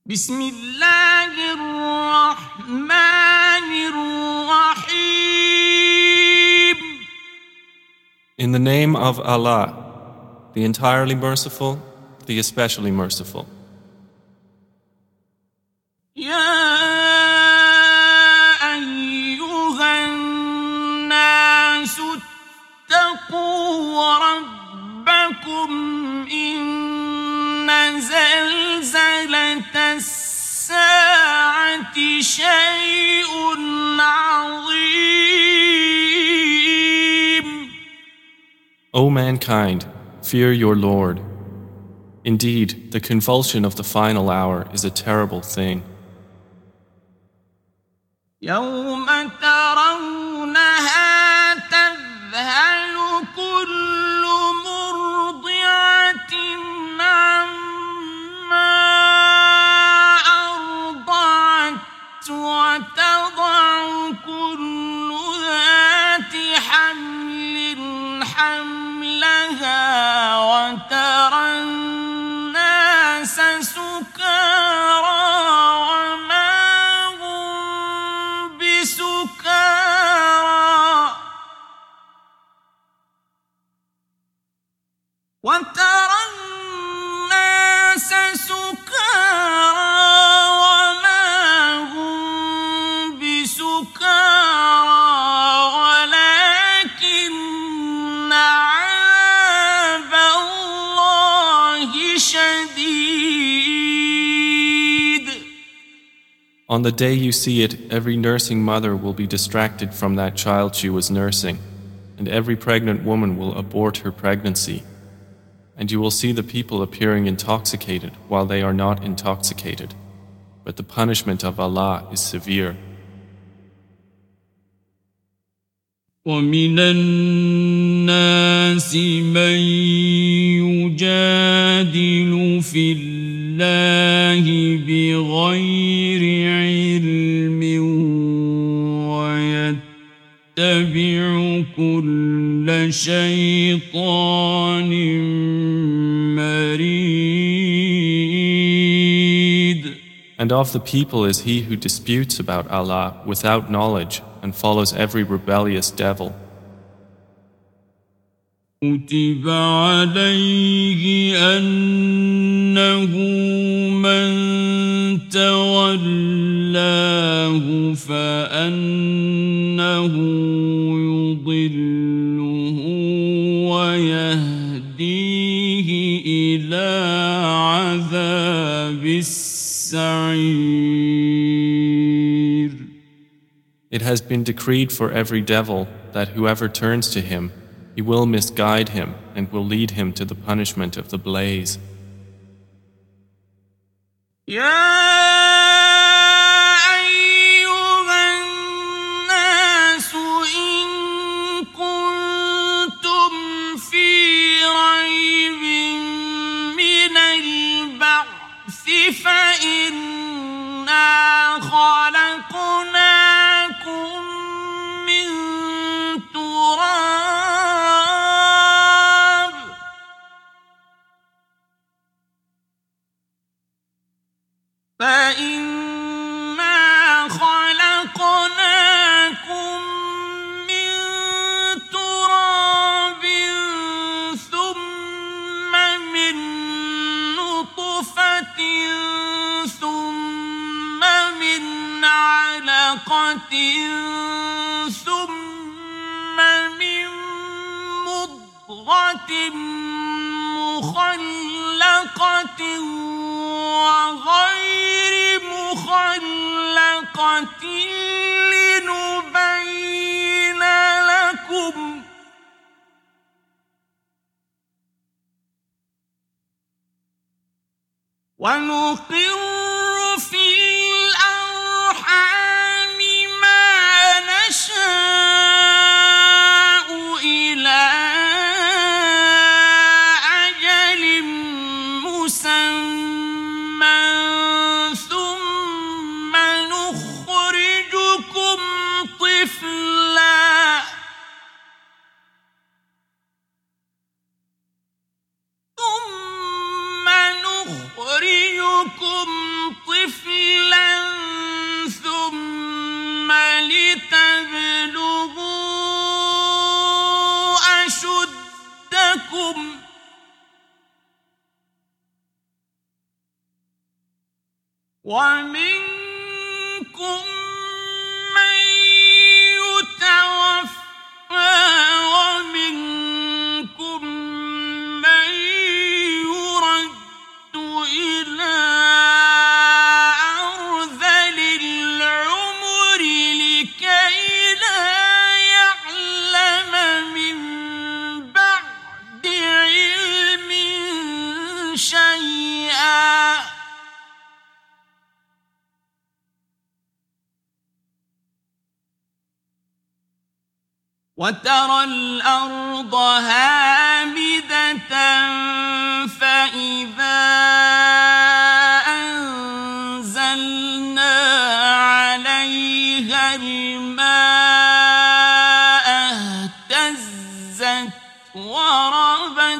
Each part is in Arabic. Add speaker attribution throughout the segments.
Speaker 1: بسم الله الرحمن الرحيم.
Speaker 2: In the name of Allah, the entirely merciful, the especially merciful.
Speaker 1: يا أيها الناس اتقوا ربكم إن زلزلة الساعة شيء عظيم.
Speaker 2: O mankind, fear your Lord. Indeed, the convulsion of the final hour is a terrible thing.
Speaker 1: يوم ترونها تذهل كل مرضعة عما أرضعت وتضع كل ذات حمل حملها وترى الناس سكارى وترى الناس سكارى وما هم بسكارى ولكن عذاب الله شديد.
Speaker 2: On the day you see it, every nursing mother will be distracted from that child she was nursing, and every pregnant woman will abort her pregnancy. And you will see the people appearing intoxicated while they are not intoxicated. But the punishment of Allah is severe.
Speaker 1: وَمِنَ النَّاسِ مَن يُجَادِلُ فِي اللَّهِ بِغَيْرِ عِلْمٍ وَيَتَّبِعُ كُلَّ شَيْطَانٍ مريد.
Speaker 2: And of the people is he who disputes about Allah without knowledge and follows every rebellious devil.
Speaker 1: كتب عليه أنه من تولاه فأنه يضله ويهديه إلى عذاب السعير.
Speaker 2: It has been decreed for every devil that whoever turns to him, he will misguide him and will lead him to the punishment of the blaze.
Speaker 1: فإنا خلقناكم من تراب ثم من نطفة ثم من علقة ثم من مضغة مخلقة وغير مخلقة لنبين لكم ونقر في الأرحام ما نشاء إلى أجل مسمى ثم نخرجكم طفلا ثم نخرجكم طفلا ومنكم من يتوفى ومنكم من يرد إلى أرذل العمر لكي لا يعلم من بعد علم شيئا وترى الأرض هامدة فإذا أنزلنا عليها الماء اهتزت وربت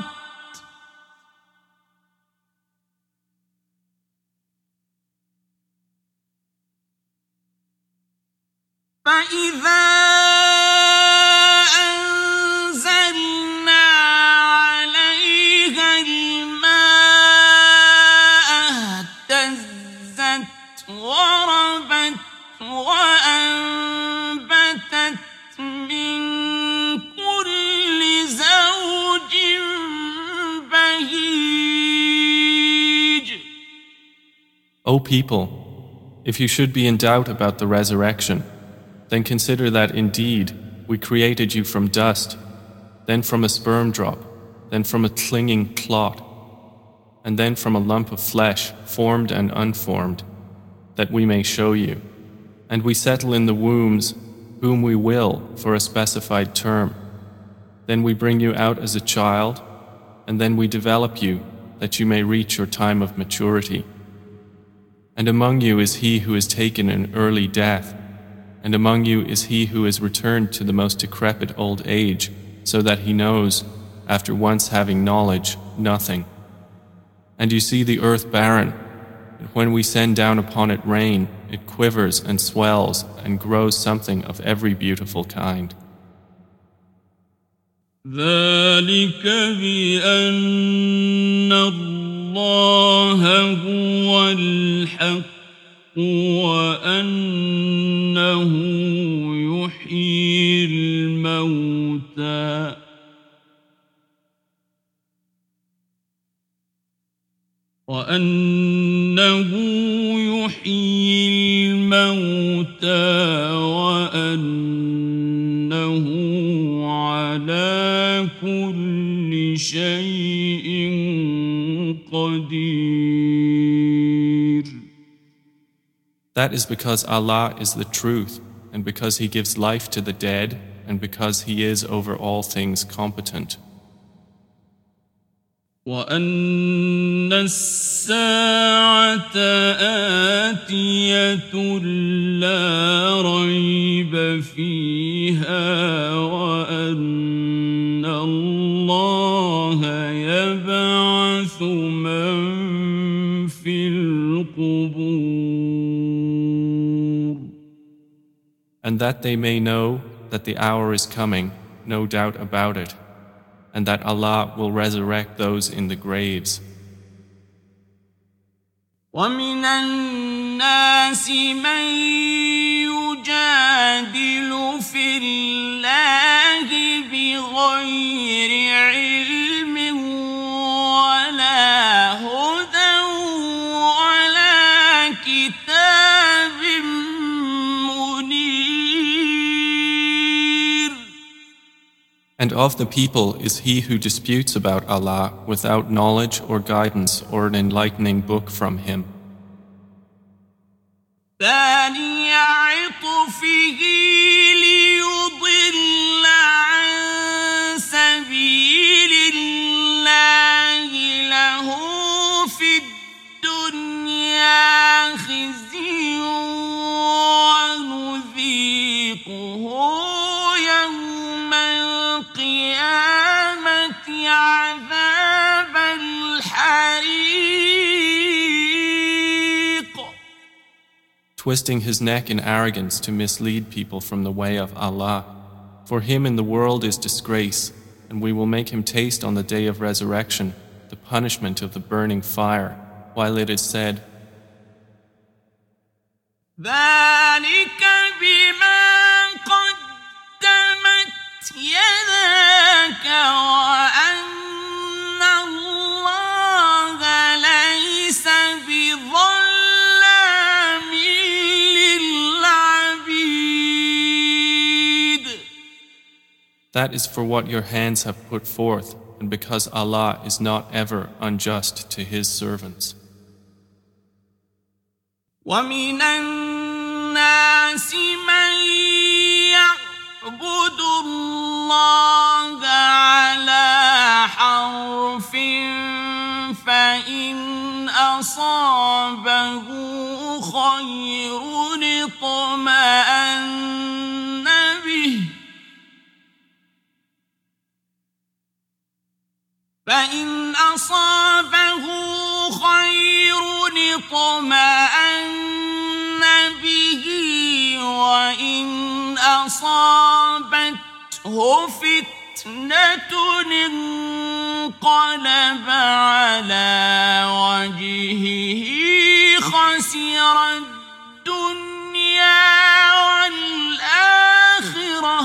Speaker 1: فإذا أنزلنا عليها الماء اهتزت وربت وأنبتت من كل زوج بهيج.
Speaker 2: O people, if you should be in doubt about the resurrection, then consider that indeed we created you from dust, then from a sperm drop, then from a clinging clot, and then from a lump of flesh, formed and unformed, that we may show you. And we settle in the wombs whom we will for a specified term. Then we bring you out as a child, and then we develop you that you may reach your time of maturity. And among you is he who is taken an early death, and among you is he who is returned to the most decrepit old age, so that he knows, after once having knowledge, nothing. And you see the earth barren, and when we send down upon it rain, it quivers and swells and grows something of every beautiful kind.
Speaker 1: ذلك بأن الله هو الحق وأنه يحيي الموتى وأنه على كل شيء قدير.
Speaker 2: That is because Allah is the truth, and because He gives life to the dead, and because He is over all things competent.
Speaker 1: وأن الساعة آتية لا ريب فيها وأن الله يبعث من في القبور.
Speaker 2: And that they may know that the hour is coming, no doubt about it, and that Allah will resurrect those in the graves.
Speaker 1: وَمِنَ النَّاسِ مَن يُجَادِلُ فِي اللَّهِ بِغَيْرِ عِلْمٍ وَلَا هُدًى وَلَا كِتَابٍ مُنِيرٍ.
Speaker 2: And of the people is he who disputes about Allah without knowledge or guidance or an enlightening book from Him.
Speaker 1: ثاني عطفه ليضل عن سبيل الله له في الدنيا خزي ونذيقه يوم القيامة عذاب الحريق.
Speaker 2: Twisting his neck in arrogance to mislead people from the way of Allah. For him in the world is disgrace, and we will make him taste on the day of resurrection the punishment of the burning fire, while it is said,
Speaker 1: ذلك بما قدمت يداك وأن الله ليس بظلام للعبيد.
Speaker 2: That is for what your hands have put forth, and because Allah is not ever unjust to His servants.
Speaker 1: وَمِنَ النَّاسِ مَن يَعْبُدُ اللَّهَ عَلَى حَرْفٍ فَإِنْ أَصَابَهُ خَيْرٌ اطْمَأَنَّ بِهِ وَإِنْ أَصَابَتْهُ فِتْنَةٌ انقَلَبَ عَلَى وَجْهِهِ خَسِرَ الدُّنْيَا وَالْآخِرَةَ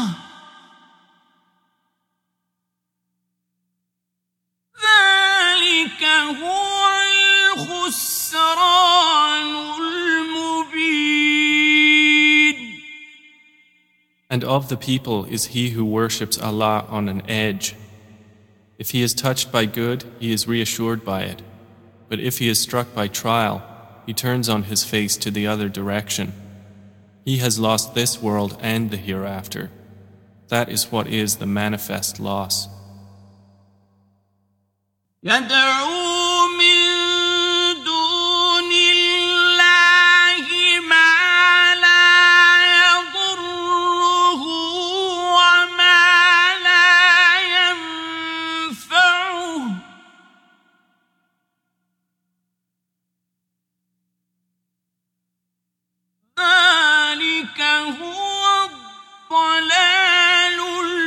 Speaker 1: ذَلِكَ هُوَ الْخُسْرَانُ الْمُبِينُ.
Speaker 2: And of the people is he who worships Allah on an edge. If he is touched by good, he is reassured by it. But if he is struck by trial, he turns on his face to the other direction. He has lost this world and the hereafter. That is what is the manifest loss.
Speaker 1: يدعو من دون الله ما لا يضره وما لا ينفعه ذلك هو الضلال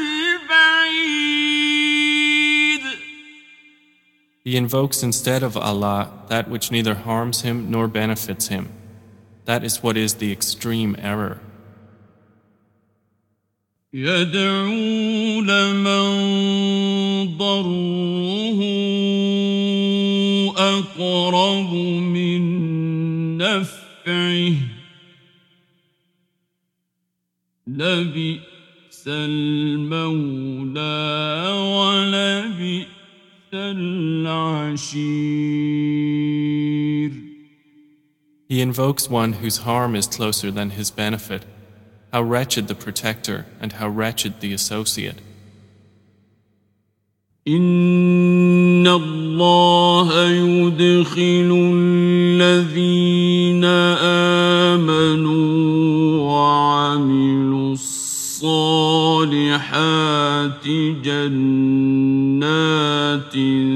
Speaker 1: البعيد.
Speaker 2: He invokes instead of Allah that which neither harms him nor benefits him. That is what is the extreme error.
Speaker 1: يدعو لمن ضره أقرب من نفعه لبئس المولى ولبئس العشير.
Speaker 2: He invokes one whose harm is closer than his benefit. How wretched the protector and how wretched the associate.
Speaker 1: إن الله يدخل الذين آمنوا وعملوا الصالحات جنات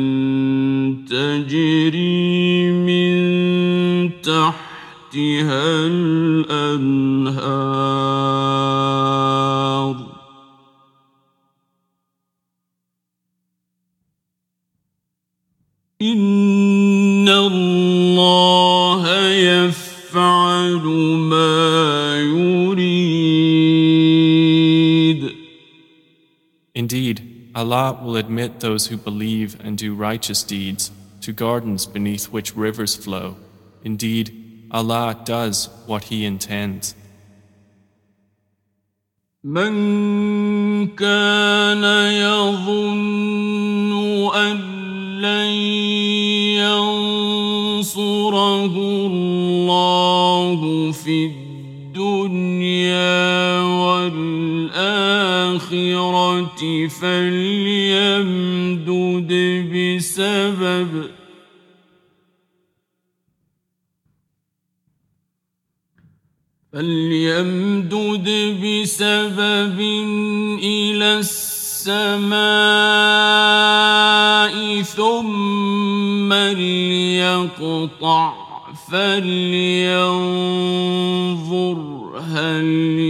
Speaker 1: تجري من تحتها الأنهار إن الله يفعل ما يريد.
Speaker 2: Indeed, Allah will admit those who believe and do righteous deeds to gardens beneath which rivers flow. Indeed, Allah does what He intends.
Speaker 1: من كان يظن أن لن ينصره الله في الدنيا والآخرة فليمدد بسبب إلى السماء ثم ليقطع فلينظر هل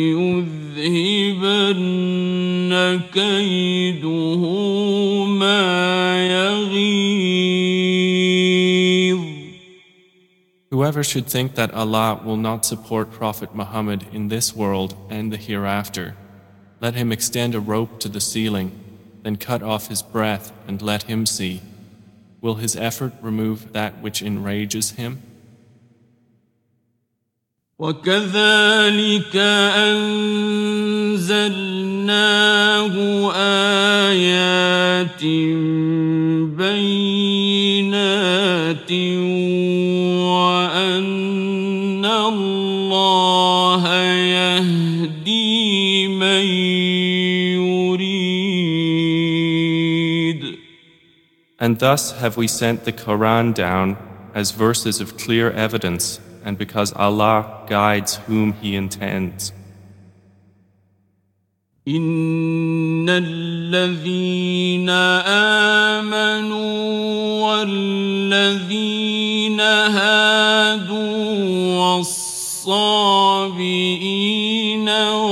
Speaker 1: يذهبن كيده ما يغيظ.
Speaker 2: whoever should think that Allah will not support Prophet Muhammad in this world and the hereafter, let him extend a rope to the ceiling, then cut off his breath and let him see. Will his effort remove that which enrages him?
Speaker 1: وَكَذَلِكَ أَنزَلْنَاهُ آيَاتٍ بَيِّنَاتٍ وَأَنَّ اللَّهَ يَهْدِي مَن يُرِيدُ.
Speaker 2: And thus have we sent the Quran down as verses of clear evidence, and because Allah guides whom He intends.
Speaker 1: إِنَّ الَّذِينَ آمَنُوا وَالَّذِينَ هَادُوا وَالصَّابِئِينَ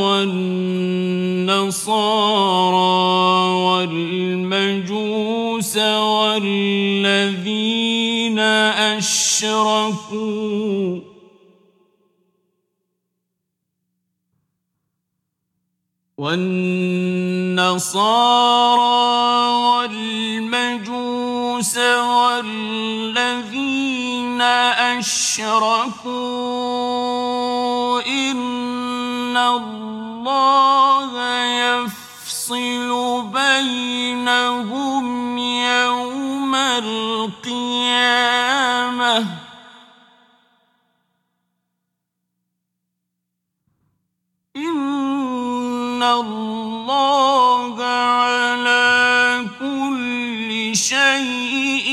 Speaker 1: وَالنَّصَارَى وَالْمَجُوسَ وَالَّذِينَ أَشْرَكُوا إِنَّ اللَّهَ يَفْصِلُ بَيْنَهُمْ يَوْمَ الْقِيَامَةِ إِنَّ اللَّهَ عَلَى كُلِّ شَيْءٍ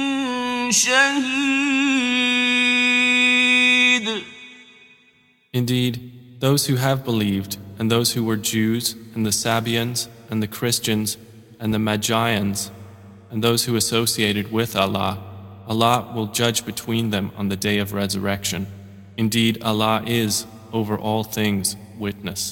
Speaker 1: شَهِيدٌ.
Speaker 2: Indeed, those who have believed, and those who were Jews, and the Sabians, and the Christians, and the Magians, and those who associated with Allah, Allah will judge between them on the day of resurrection. Indeed, Allah is, over all things, witness.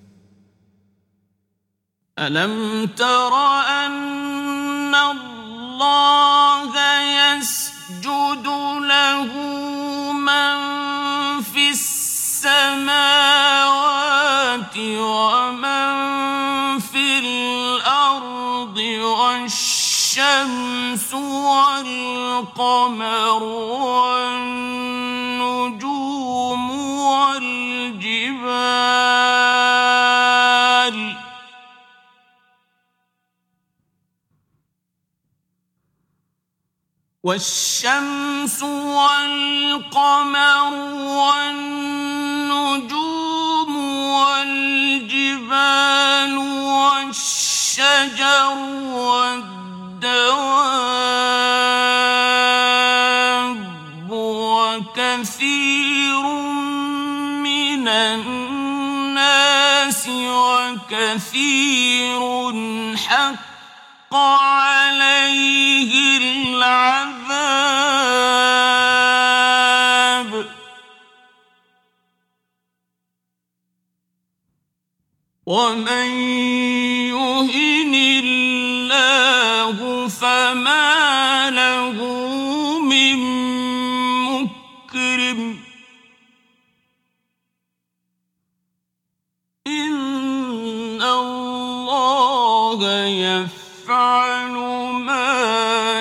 Speaker 1: أَلَمْ تَرَ أَنَّ اللَّهَ يَسْجُدُ لَهُ مَن فِي السَّمَاوَاتِ وَمَن فِي الْأَرْضِ وَالشَّمْسُ وَالْقَمَرُ وَالنُّجُومُ والشمس والقمر والنجوم والجبال والشجر والدواب وكثير من الناس وكثير حق عليه العذاب ومن يهن الله فما له من مكرم إن الله يفعل ما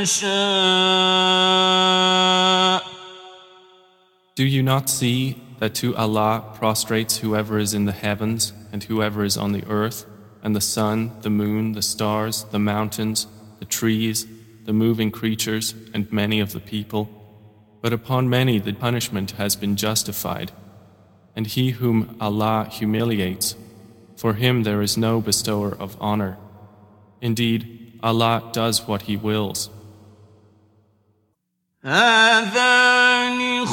Speaker 1: يشاء.
Speaker 2: Do you not see that to Allah prostrates whoever is in the heavens and whoever is on the earth, and the sun, the moon, the stars, the mountains, the trees, the moving creatures, and many of the people? But upon many the punishment has been justified. And he whom Allah humiliates, for him there is no bestower of honor. Indeed, Allah does what He wills.
Speaker 1: هذان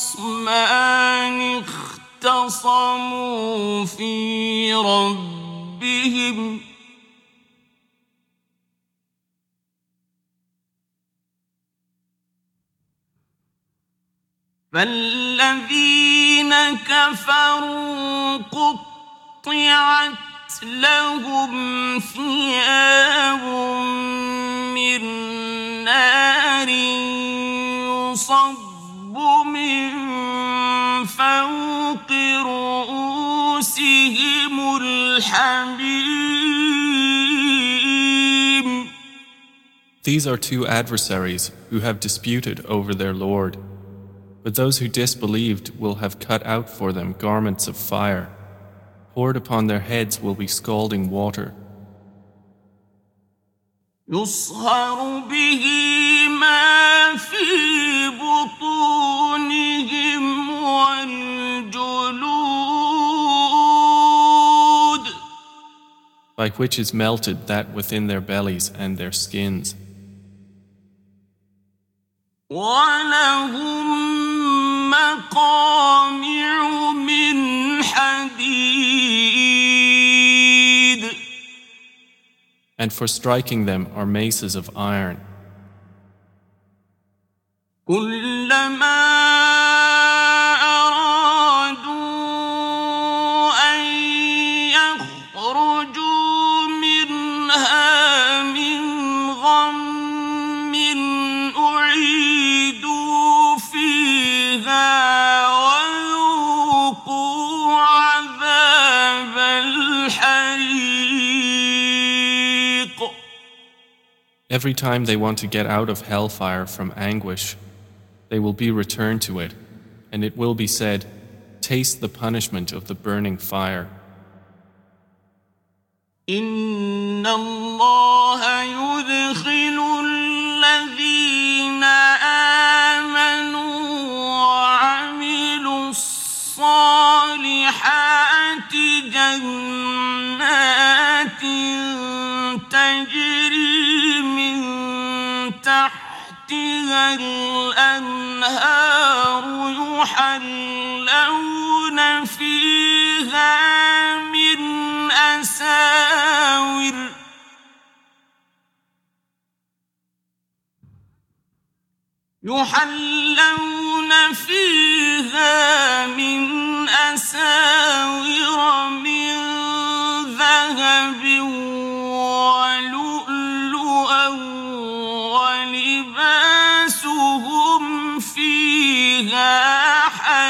Speaker 1: خصمان اختصموا في ربهم فالذين كفروا قطعت لهم ثياب من نار يصب من فوق رؤوسهم الحميم.
Speaker 2: These are two adversaries who have disputed over their Lord. But those who disbelieved will have cut out for them garments of fire. Poured upon their heads will be scalding water.
Speaker 1: يصهر به ما في بطونهم والجلود.
Speaker 2: By which is melted that within their bellies and their skins.
Speaker 1: ولهم مقامع من حديد.
Speaker 2: And for striking them are maces of iron.
Speaker 1: كلما أرادوا أن يخرجوا منها من غم أعيدوا فيها وذوقوا عذاب الحريق.
Speaker 2: Every time they want to get out of hellfire from anguish, they will be returned to it, and it will be said, taste the punishment of the burning fire.
Speaker 1: إن الله يدخل الذين آمنوا وعملوا الصالحات جنات تجري من تحتها الأنهار يحلون فيها من أساور من ذهب ولؤلؤا ولباسهم فيها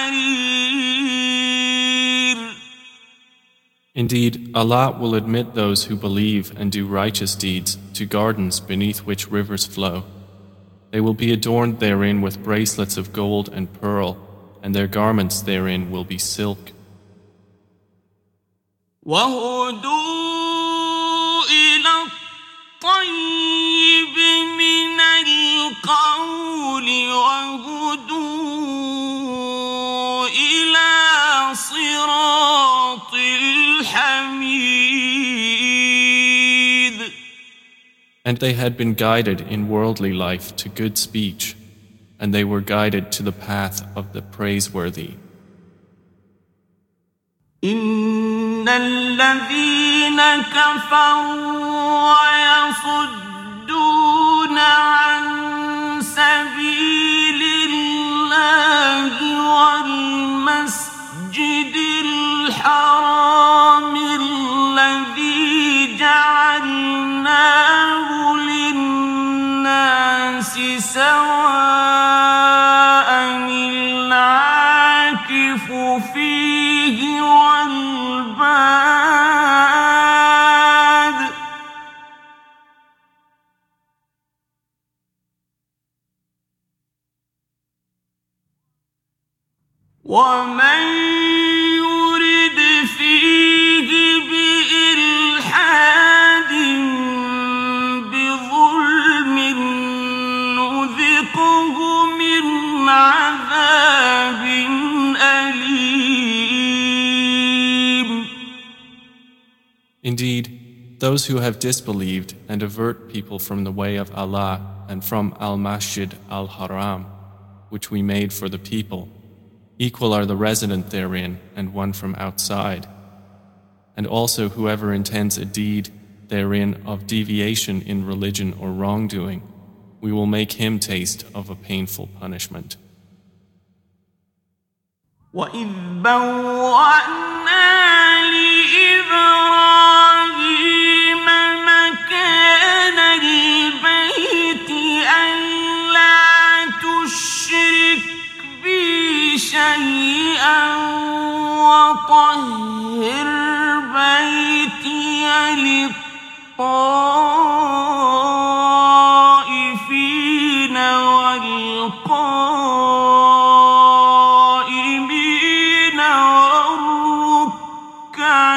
Speaker 1: حرير.
Speaker 2: Indeed, Allah will admit those who believe and do righteous deeds to gardens beneath which rivers flow. They will be adorned therein with bracelets of gold and pearl, and their garments therein will be silk.
Speaker 1: وهدوا إلى الطيب من القول وهدوا إلى صراط الحميد.
Speaker 2: And they had been guided in worldly life to good speech, and they were guided to the path of the praiseworthy.
Speaker 1: إن الذين كفروا ويصدون عن سبيل الله والمسجد الحرام الذي جعلناه للناس سواء العاكف فيه والباد ومن يرد فيه بإلحاد بظلم نذقه من عذاب أليم.
Speaker 2: Indeed, those who have disbelieved and avert people from the way of Allah and from Al-Masjid Al-Haram, which we made for the people, equal are the resident therein and one from outside. And also whoever intends a deed therein of deviation in religion or wrongdoing, we will make him taste of a painful punishment.
Speaker 1: وَإِذْ بَوَّأْنَا لِإِبْرَاهِيمَ مَكَانَ الْبَيْتِ أَلَّا تُشْرِكْ بِي شيئا وطهر بيتي للطائفين والقائمين والركع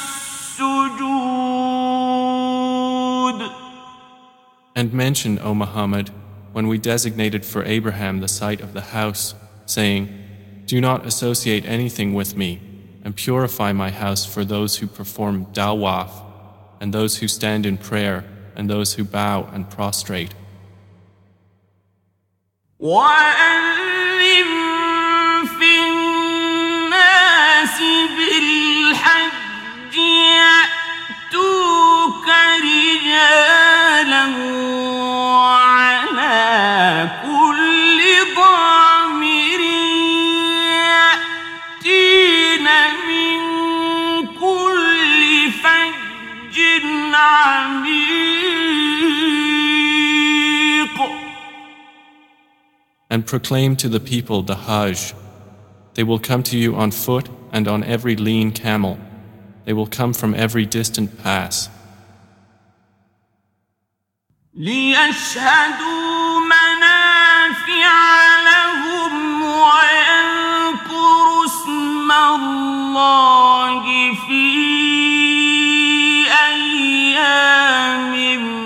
Speaker 1: السجود.
Speaker 2: And mention, O Muhammad, when we designated for Abraham the site of the house, saying, "Do not associate anything with me, and purify my house for those who perform dawaf, and those who stand in prayer, and those who bow and prostrate."
Speaker 1: وَأَذِّن فِي النَّاسِ بِالْحَجِّ يَأْتُوكَ رِجَالًا وَعَلَى كُلِّ ضَامِرٍ يَأْتِينَ مِن كُلِّ فَجٍّ عَمِيقٍ.
Speaker 2: And proclaim to the people the Hajj. They will come to you on foot and on every lean camel. They will come from every distant pass.
Speaker 1: لِيَشْهَدُوا مَنَافِعَ لَهُمْ وَيَذْكُرُوا اسْمَ اللَّهِ فِي أَيَّامٍ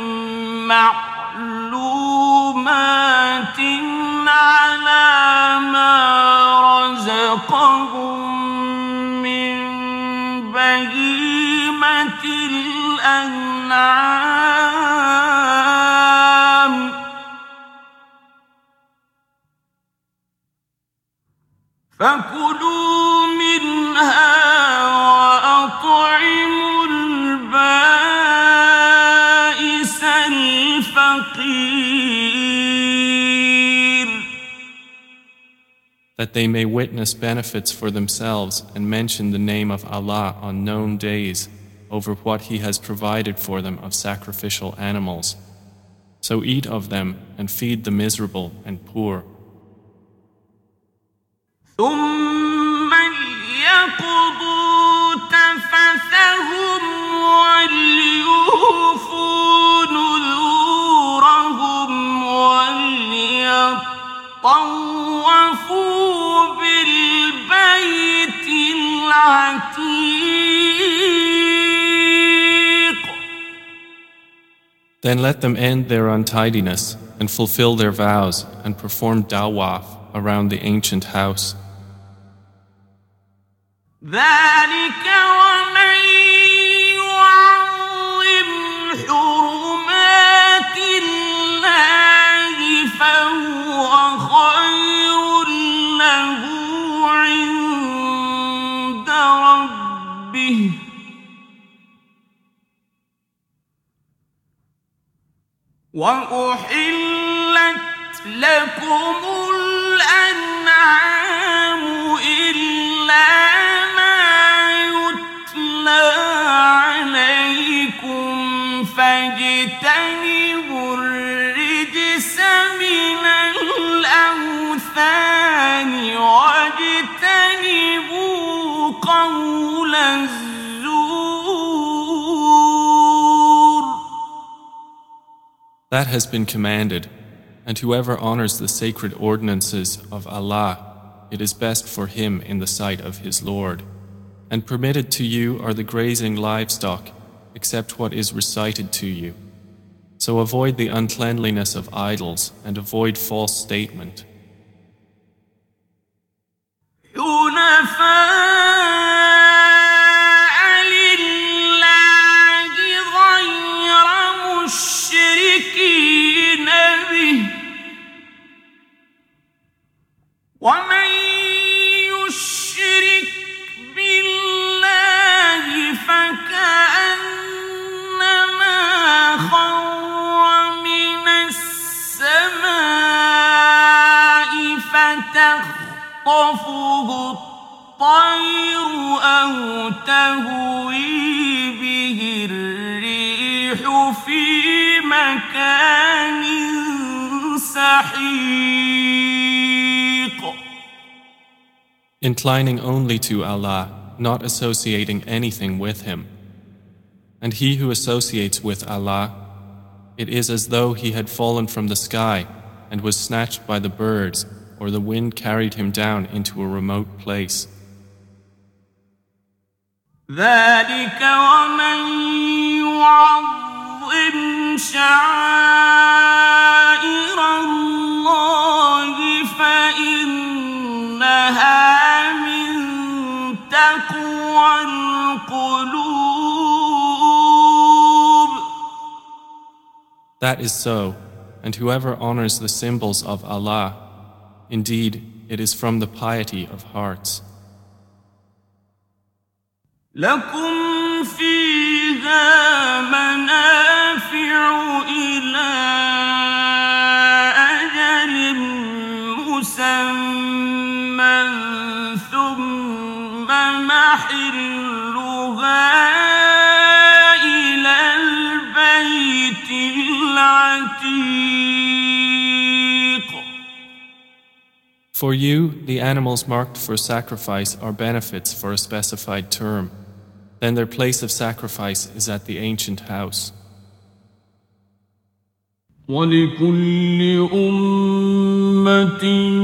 Speaker 1: مَّعْلُومَاتٍ عَلَىٰ مَا رَزَقَهُم مِّن بَهِيمَةِ الْأَنْعَامِ. فَكُلُوا مِنْهَا وَأَطْعِمُوا الْبَائِسَ الْفَقِيرَ.
Speaker 2: That they may witness benefits for themselves and mention the name of Allah on known days over what He has provided for them of sacrificial animals. So eat of them and feed the miserable and poor.
Speaker 1: ثُمَّ لْيَقْضُوا تَفَثَهُمْ وَلْيُوفُوا نُذُورَهُمْ وَلْيَطَّوَّفُوا بِالْبَيْتِ الْعَتِيقِ.
Speaker 2: Then let them end their untidiness and fulfill their vows and perform dawaf around the ancient house.
Speaker 1: ذَلِكَ وَمَن يُعَظِّمْ حُرُمَاتِ اللَّهِ فَهُوَ خَيْرٌ لَّهُ عِندَ رَبِّهِ. وَأُحِلَّتْ لَكُمُ الْأَنْعَامُ إِلَّا مَا يُتْلَىٰ عَلَيْكُمْ فَاجْتَنِبُوا الرِّجْسَ مِنَ الْأَوْثَانِ وَاجْتَنِبُوا قَوْلَ الزُّورِ.
Speaker 2: That has been commanded, and whoever honors the sacred ordinances of Allah, it is best for him in the sight of his Lord. And permitted to you are the grazing livestock, except what is recited to you. So avoid the uncleanliness of idols and avoid false statement.
Speaker 1: وَمَن يُشْرِكْ بِاللَّهِ فَكَأَنَّمَا خَرَّ مِنَ السَّمَاءِ فَتَخْطَفُهُ الطَّيْرُ أَوْ تَهْوِي بِهِ الرِّيحُ فِي مَكَانٍ سَحِيقٍ.
Speaker 2: inclining only to Allah, not associating anything with Him. And he who associates with Allah, it is as though he had fallen from the sky and was snatched by the birds, or the wind carried him down into a remote place.
Speaker 1: ذلك ومن يعظم شعائر الله فإنها من تقوى القلوب.
Speaker 2: That is so, and whoever honors the symbols of Allah, indeed, it is from the piety of hearts.
Speaker 1: لكم فيها منافع إلى أجل مسمى ثم محلها إلى البيت العتيق.
Speaker 2: For you, the animals marked for sacrifice are benefits for a specified term. Then their place of sacrifice is at the ancient house.
Speaker 1: وَلِكُلِّ أُمَّةٍ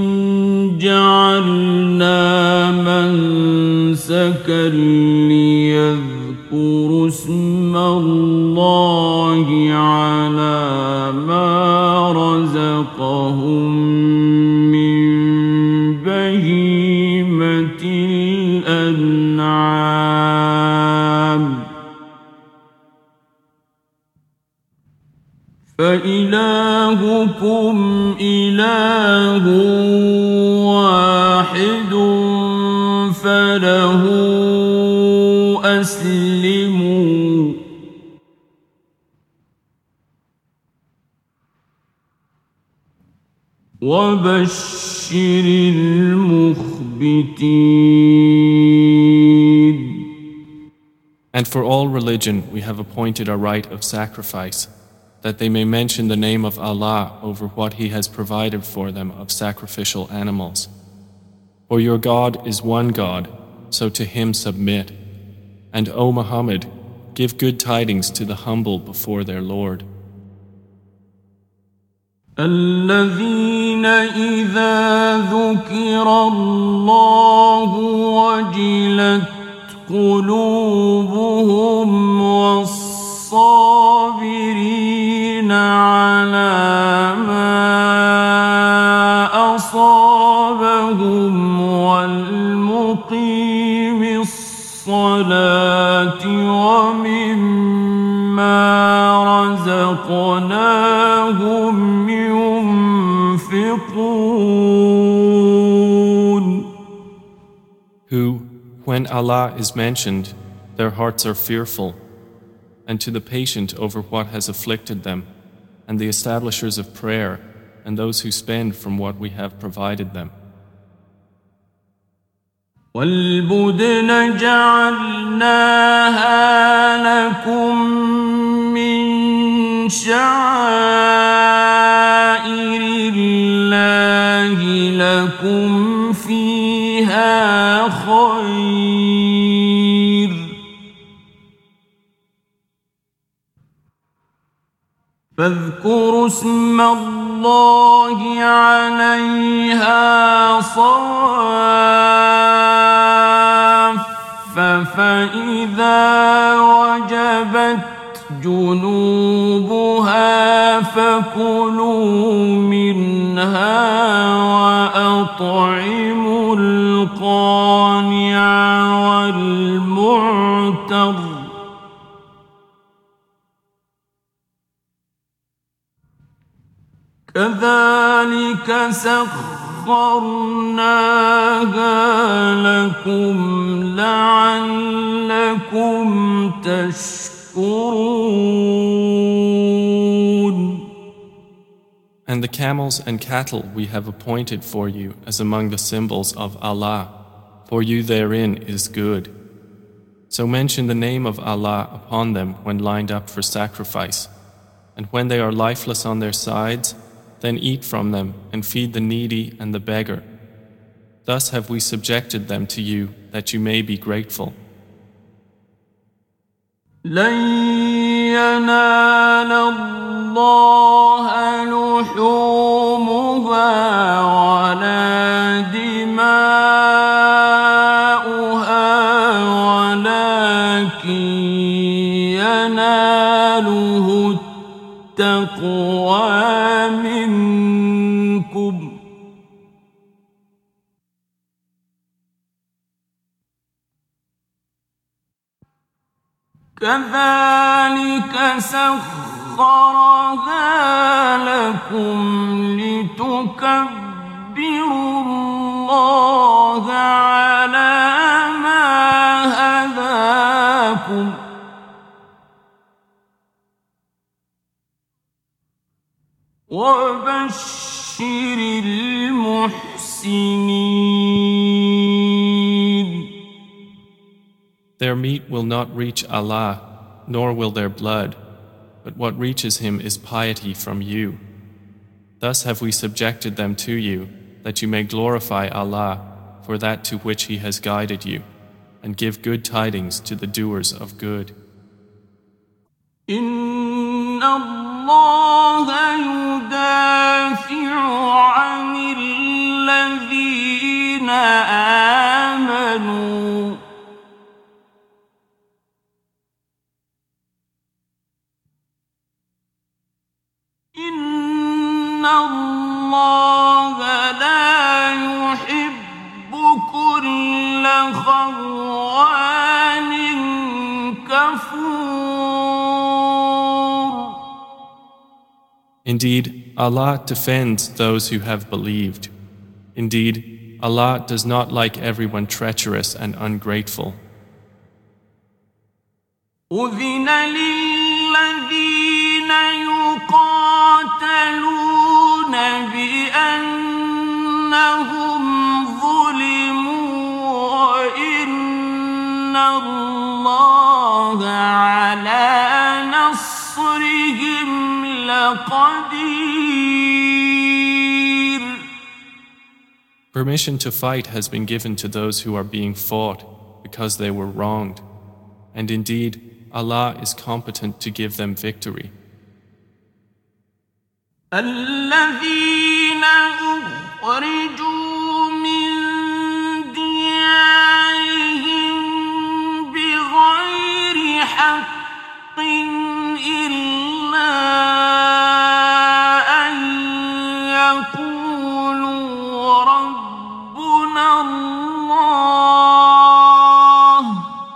Speaker 1: جَعَلْنَا مَنسَكًا لِيَذْكُرُوا اسْمَ اللَّهِ عَلَى مَا رَزَقَهُم مِّن بَهِيمَةِ الْأَنْعَامِ. فإلهكم إله واحد فله أسلموا وبشر المخبتين.
Speaker 2: And for all religion we have appointed a rite of sacrifice, that they may mention the name of Allah over what He has provided for them of sacrificial animals. For your God is one God, so to Him submit. And O Muhammad, give good tidings to the humble before their Lord.
Speaker 1: الذين إذا ذكر الله وجلت قلوبهم والصابرين على ما أصابهم والمقيم الصلاة ومما رزقناهم ينفقون.
Speaker 2: Who, when Allah is mentioned, their hearts are fearful, and to the patient over what has afflicted them, and the establishers of prayer, and those who spend from what we have provided them.
Speaker 1: وَالْبُدْنَ جَعَلْنَاهَا لَكُم مِّن شَعَائِرِ اللَّهِ لَكُمْ فِيهَا خَيْرٌ فاذكروا اسم الله عليها صواف فإذا وجبت جنوبها فكلوا منها وأطعموا القانع والمعتر كذلك سخرناها لكم لعلكم تشكرون.
Speaker 2: And the camels and cattle we have appointed for you as among the symbols of Allah, for you therein is good. So mention the name of Allah upon them when lined up for sacrifice, and when they are lifeless on their sides, then eat from them and feed the needy and the beggar. Thus have we subjected them to you that you may be grateful.
Speaker 1: لن ينال الله لحومها ولا دماؤها ولكن يناله التقوى منكم كذلك سخرها لكم لتكبروا الله على ما هداكم وبشر المحسنين.
Speaker 2: Their meat will not reach Allah, nor will their blood, but what reaches Him is piety from you. Thus have we subjected them to you, that you may glorify Allah for that to which He has guided you, and give good tidings to the doers of good.
Speaker 1: إن الله يدافع عن الذين آمنوا إن الله لا يحب كل خوان كفور.
Speaker 2: Indeed, Allah defends those who have believed. Indeed, Allah does not like everyone treacherous and ungrateful.
Speaker 1: أذن للذين يقاتلون بأنهم ظلموا وإن الله على نصرهم لقدير.
Speaker 2: Permission to fight has been given to those who are being fought because they were wronged. And indeed, Allah is competent to give them victory.
Speaker 1: الذين أخرجوا من ديارهم بغير حق إلا أن يقولوا ربنا الله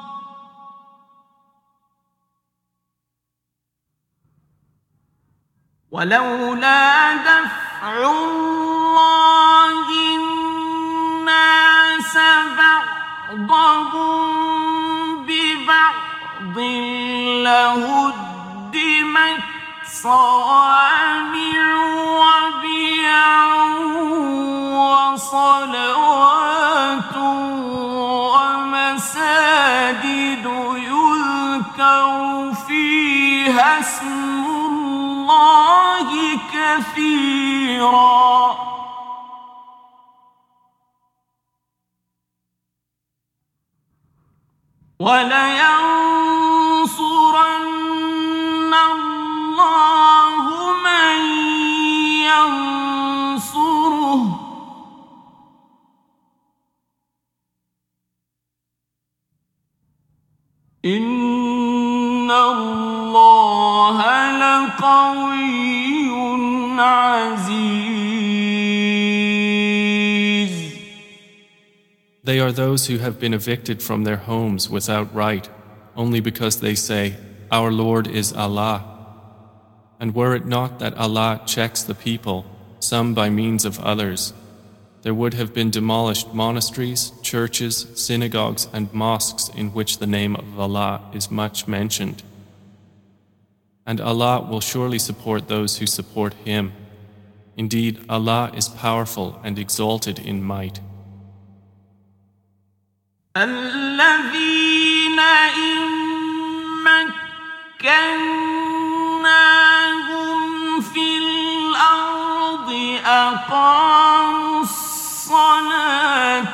Speaker 1: ولولا دفع الله الناس بعضهم ببعض لهدمت صوامع وبيع وصلوات ومساجد يذكر فيها اسم الله كثيرا ولينصرن الله من ينصره إن الله لقوي عزيز.
Speaker 2: They are those who have been evicted from their homes without right, only because they say, Our Lord is Allah. And were it not that Allah checks the people, some by means of others, there would have been demolished monasteries, churches, synagogues, and mosques in which the name of Allah is much mentioned. And Allah will surely support those who support Him. Indeed, Allah is powerful and exalted in might.
Speaker 1: الذين إن مكناهم في الأرض أقاموا الصلاة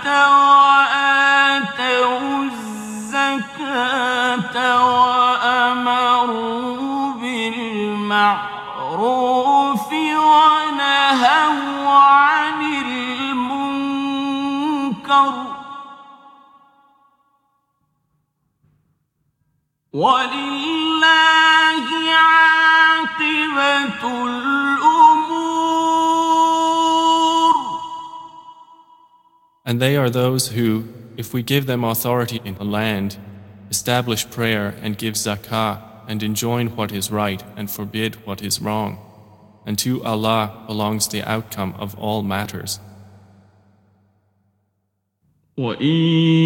Speaker 1: ولله عاقبة الأمور.
Speaker 2: And they are those who, if we give them authority in the land, establish prayer and give zakah and enjoin what is right and forbid what is wrong. And to Allah belongs the outcome of all matters.
Speaker 1: وَإِن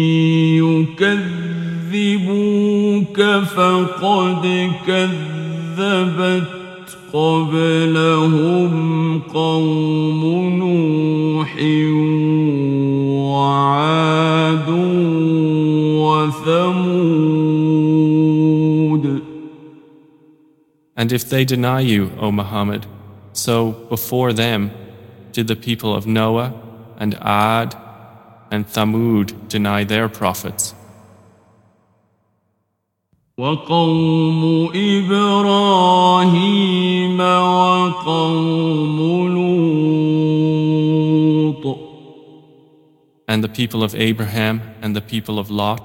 Speaker 1: يُكَذِّبُوكَ فَقَدْ كَذَّبَتْ قَبْلَهُمْ قَوْمُ نُوحٍ وَعَادٌ وَثَمُودُ.
Speaker 2: And if they deny you, O Muhammad, so before them did the people of Noah and Ad and Thamud deny their prophets.
Speaker 1: وَقَوْمُ إِبْرَاهِيمَ وَقَوْمُ لُوطٍ.
Speaker 2: And the people of Abraham and the people of Lot.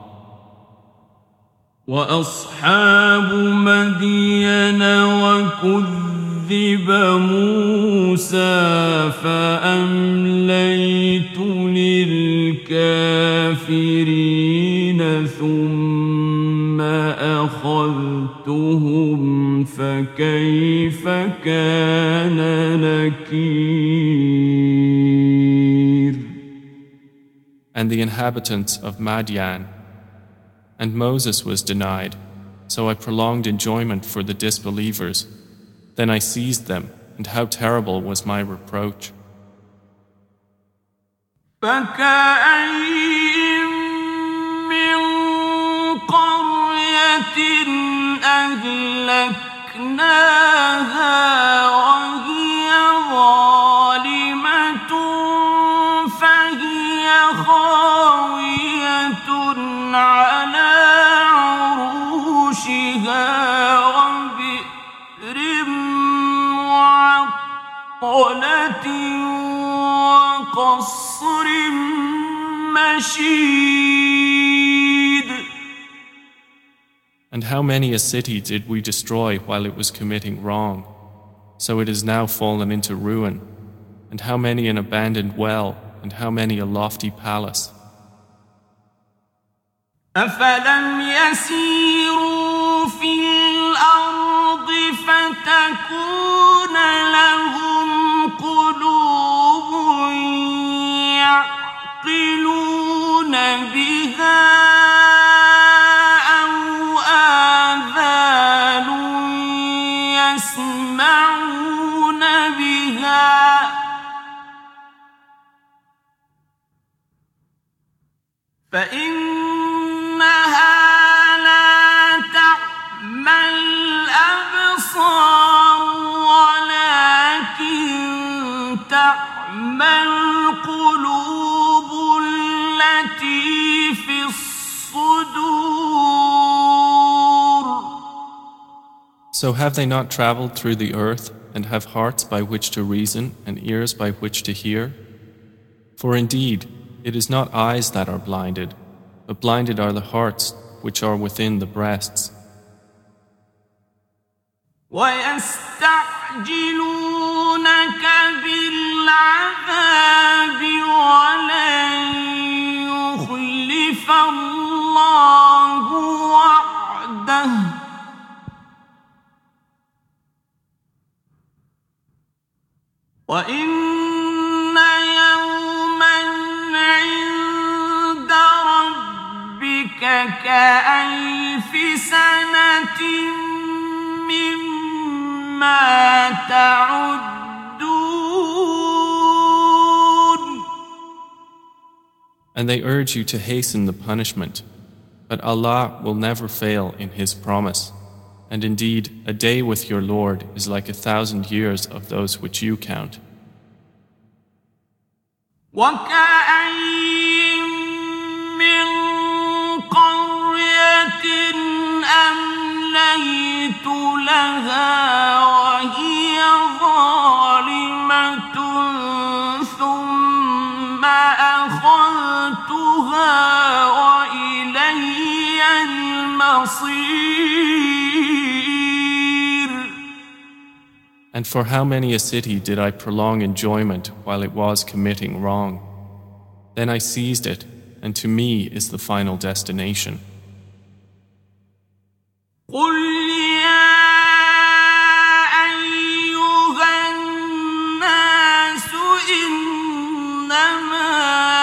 Speaker 1: وَأَصْحَابُ مَدْيَنَ وَكُذِّبَ مُوسَى فَأَمْلَيْتُ لِلْكَافِرِينَ ثُمَّ أَخَذْتُهُمْ فَكَيْفَ كَانَ نَكِيرِ.
Speaker 2: And the inhabitants of Madian. And Moses was denied, so I prolonged enjoyment for the disbelievers. Then I seized them, and how terrible was my reproach.
Speaker 1: فَكَأَيِّن مِّن قَرْيَةٍ أَهْلَكْنَاهَا وَهِيَ ظَالِمَةٌ فَهِيَ خَاوِيَةٌ عَلَى عُرُوشِهَا وَبِئْرٍ مُّعَطَّلَةٍ وَقَصْرٍ مَّشِيدٍ.
Speaker 2: And how many a city did we destroy while it was committing wrong? So it is now fallen into ruin. And how many an abandoned well, and how many a lofty palace.
Speaker 1: أَفَلَمْ يَسِيرُوا فِي الْأَرْضِ فَتَكُونَ لَهُمْ قُلُوبٌ يَعْقِلُونَ بِهَا أَوْ آذَانٌ يَسْمَعُونَ بِهَا فإنها لا تعمى الأبصار ولكن تعمى القلوب التي في الصدور.
Speaker 2: So have they not traveled through the earth and have hearts by which to reason and ears by which to hear? For indeed, it is not eyes that are blinded, but blinded are the hearts which are within the breasts.
Speaker 1: وَيَسْتَعْجِلُونَكَ بِالْعَذَابِ وَلَن يُخْلِفَ اللَّهُ وَعْدَهُ وَإِنَّ يَوْمًا عِندَ رَبِّكَ كَأَلْفِ سَنَةٍ مِّمَّا تَعُدُّونَ.
Speaker 2: And they urge you to hasten the punishment, but Allah will never fail in His promise. And indeed, a day with your Lord is like 1,000 years of those which you count.
Speaker 1: وَكَأَيِّن مِّن قَرْيَةٍ أَمْلَيْتُ لَهَا وَهِيَ ظَالِمَةٌ ثُمَّ أَخَذْتُهَا وَإِلَيَّ الْمَصِيرُ.
Speaker 2: And for how many a city did I prolong enjoyment while it was committing wrong? Then I seized it, and to me is the final destination.
Speaker 1: قل يا أيها الناس إنما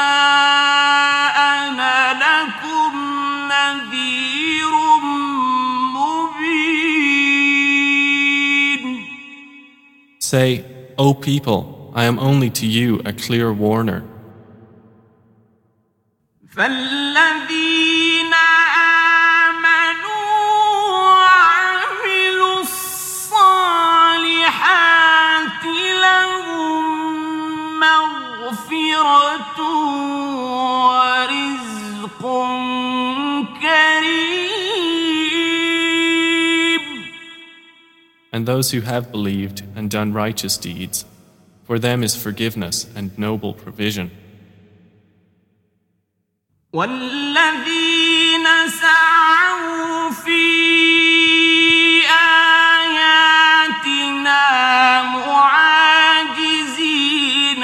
Speaker 1: أنا لكم نذير مبين.
Speaker 2: Say, O people, I am only to you a clear warner.
Speaker 1: فالذين آمنوا وعملوا الصالحات لهم مغفرة ورزق كريم.
Speaker 2: And those who have believed and done righteous deeds, for them is forgiveness and noble provision.
Speaker 1: والذين سعوا في آياتنا معاجزين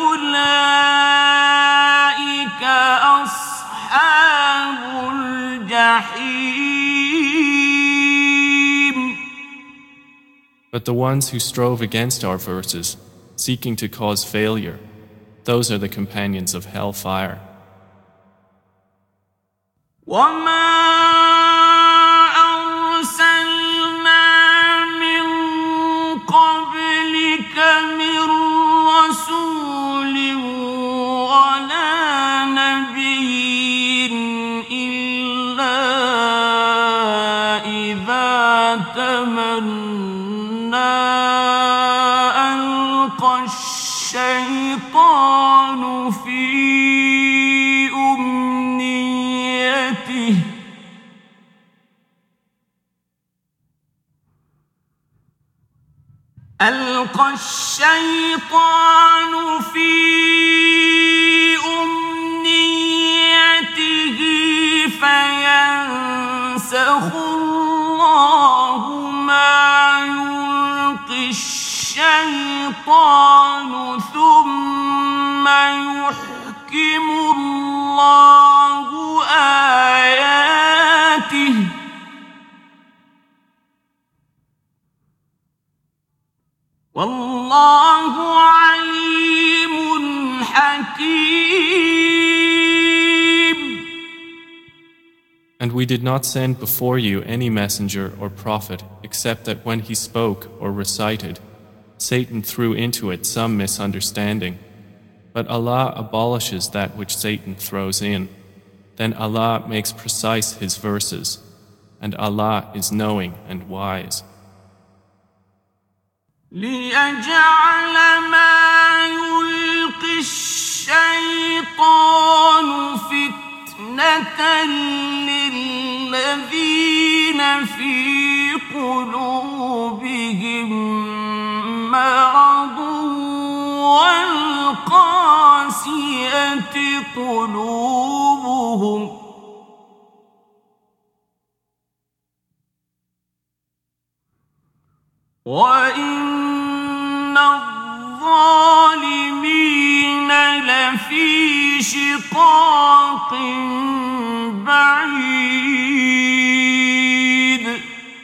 Speaker 1: أولئك أصحاب الجحيم.
Speaker 2: But the ones who strove against our verses, seeking to cause failure, those are the companions of hellfire.
Speaker 1: وما أرسلنا من قبلك من رسول ولا نبي إلا إذا تمنى ألقى الشيطان في ألقى الشيطان في أمنيته فينسخ الله ما يلقي الشيطان ثم يحكم الله آياته والله عليم حكيم.
Speaker 2: And we did not send before you any messenger or prophet except that when he spoke or recited, Satan threw into it some misunderstanding. But Allah abolishes that which Satan throws in. Then Allah makes precise His verses, and Allah is knowing and wise.
Speaker 1: ليجعل ما يلقي الشيطان فتنة للذين في قلوبهم مرض والقاسية قلوبهم وإن الظالمين لفي شقاق بعيد.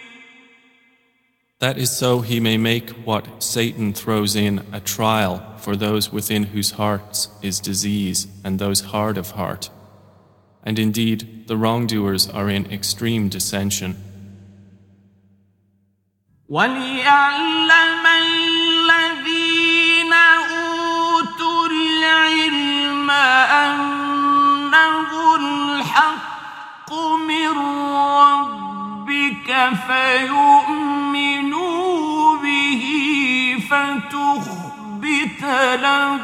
Speaker 2: That is so he may make what Satan throws in a trial for those within whose hearts is disease and those hard of heart. And indeed, the wrongdoers are in extreme dissension.
Speaker 1: وَلِيَعْلَمَ الَّذِينَ أُوتُوا الْعِلْمَ أَنَّهُ الْحَقُّ مِنْ رَبِّكَ فَيُؤْمِنُوا بِهِ فَتُخْبِتَ لَهُ